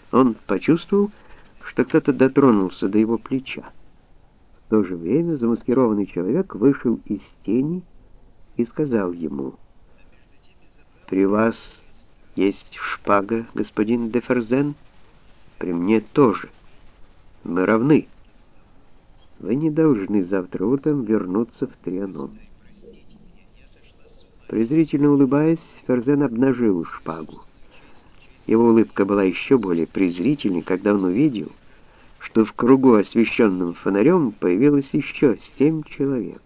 Он почувствовал, что кто-то дотронулся до его плеча. В то же время замаскированный человек вышел из тени и сказал ему: «При вас есть шпага, господин де Ферзен? При мне тоже. Мы равны. Вы не должны завтра утром вернуться в Трианон». Презрительно улыбаясь, Ферзен обнажил шпагу. Его улыбка была еще более презрительной, когда он увидел, что в кругу, освещенном фонарем, появилось еще 7 человек.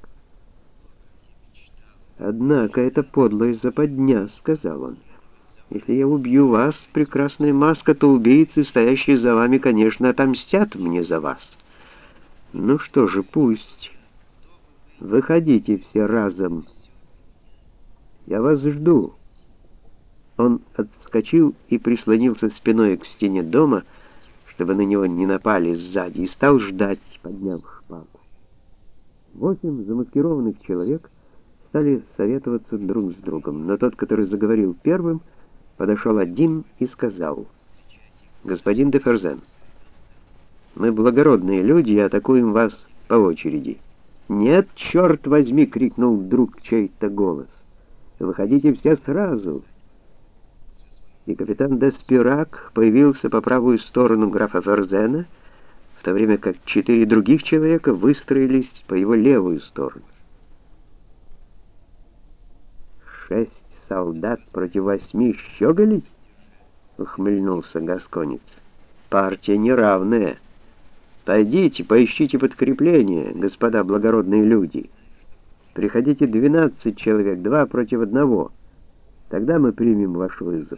«Однако это подлая западня», — сказал он. «Если я убью вас, прекрасная маска, то убийцы, стоящие за вами, конечно, отомстят мне за вас. Ну что же, пусть. Выходите все разом. Я вас жду». Он отскочил и прислонился спиной к стене дома, чтобы на него не напали сзади, и стал ждать, подняв шпагу. 8 замаскированных человек стали советоваться друг с другом, но тот, который заговорил первым, подошел один и сказал: «Господин де Ферзен, мы благородные люди и атакуем вас по очереди». «Нет, черт возьми!» — крикнул вдруг чей-то голос. «Выходите все сразу!» И капитан Деспирак появился по правую сторону графа Ферзена, в то время как 4 других человека выстроились по его левую сторону. 6 солдат против 8 щеголей? — ухмыльнулся гасконец. «Партия неравная. Пойдите, поищите подкрепление, господа благородные люди. Приходите 12 человек, 2 против 1. Тогда мы примем ваш вызов».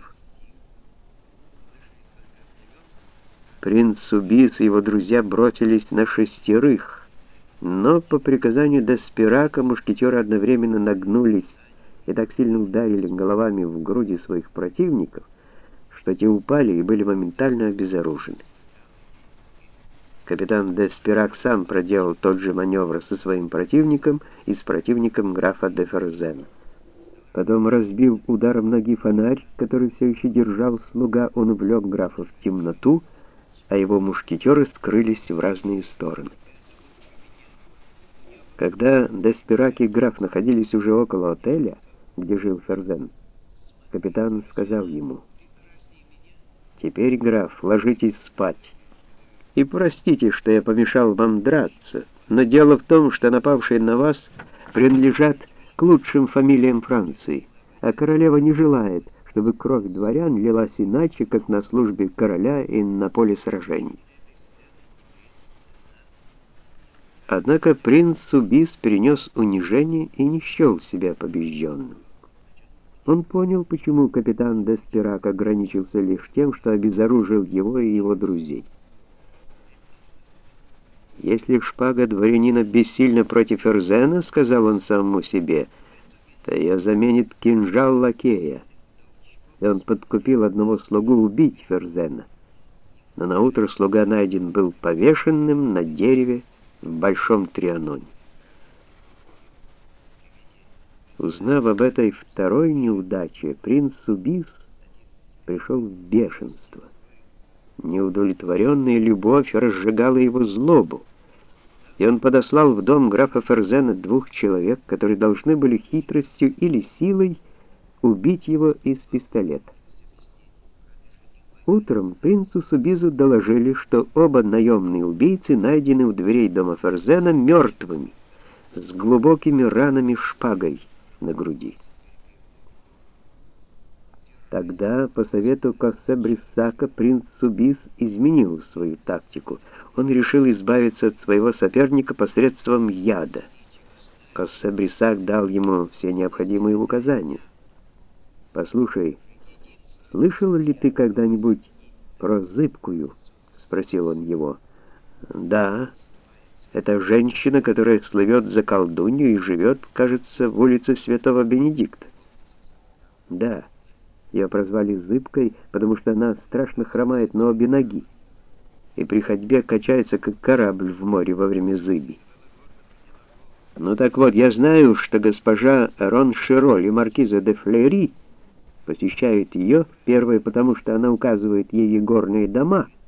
Принц Субис и его друзья бросились на 6, но по приказанию Деспирака мушкетеры одновременно нагнулись и так сильно ударили головами в груди своих противников, что те упали и были моментально обезоружены. Капитан Деспирак сам проделал тот же маневр со своим противником и с противником графа де Ферзена. Потом, разбив ударом ноги фонарь, который все еще держал слуга, он увлек графа в темноту, а его мушкетеры скрылись в разные стороны. Когда Деспирак и граф находились уже около отеля, где жил Ферзен, капитан сказал ему: «Теперь, граф, ложитесь спать. И простите, что я помешал вам драться, но дело в том, что напавшие на вас принадлежат к лучшим фамилиям Франции, а королева не желает, чтобы кровь дворян лилась иначе, как на службе короля и на поле сражений». Однако принц Субис перенес унижение и не счел себя побежденным. Он понял, почему капитан Деспирак ограничился лишь тем, что обезоружил его и его друзей. «Если шпага дворянина бессильна против Ферзена, — сказал он самому себе, — то ее заменит кинжал лакея». И он подкупил одного слугу убить Ферзена. Но наутро слуга найден был повешенным на дереве в Большом Трианоне. Узнав об этой второй неудаче, принц Субис пришел в бешенство. Неудовлетворенная любовь разжигала его злобу, и он подослал в дом графа Ферзена 2 человек, которые должны были хитростью или силой убить его из пистолета. Утром принцу Субизу доложили, что оба наемные убийцы найдены у дверей дома Ферзена мертвыми, с глубокими ранами шпагой на груди. Тогда, по совету Коссе-Бриссака, принц Субис изменил свою тактику. Он решил избавиться от своего соперника посредством яда. Коссе-Бриссак дал ему все необходимые указания. «Послушай, слышал ли ты когда-нибудь про Зыбкую?» — спросил он его. «Да, это женщина, которая слывет за колдунью и живет, кажется, в улице Святого Бенедикта». «Да, ее прозвали Зыбкой, потому что она страшно хромает на обе ноги и при ходьбе качается, как корабль в море во время зыби». «Ну так вот, я знаю, что госпожа Роншироль и маркиза де Флери посещают ее, первое, потому что она указывает ей игорные дома,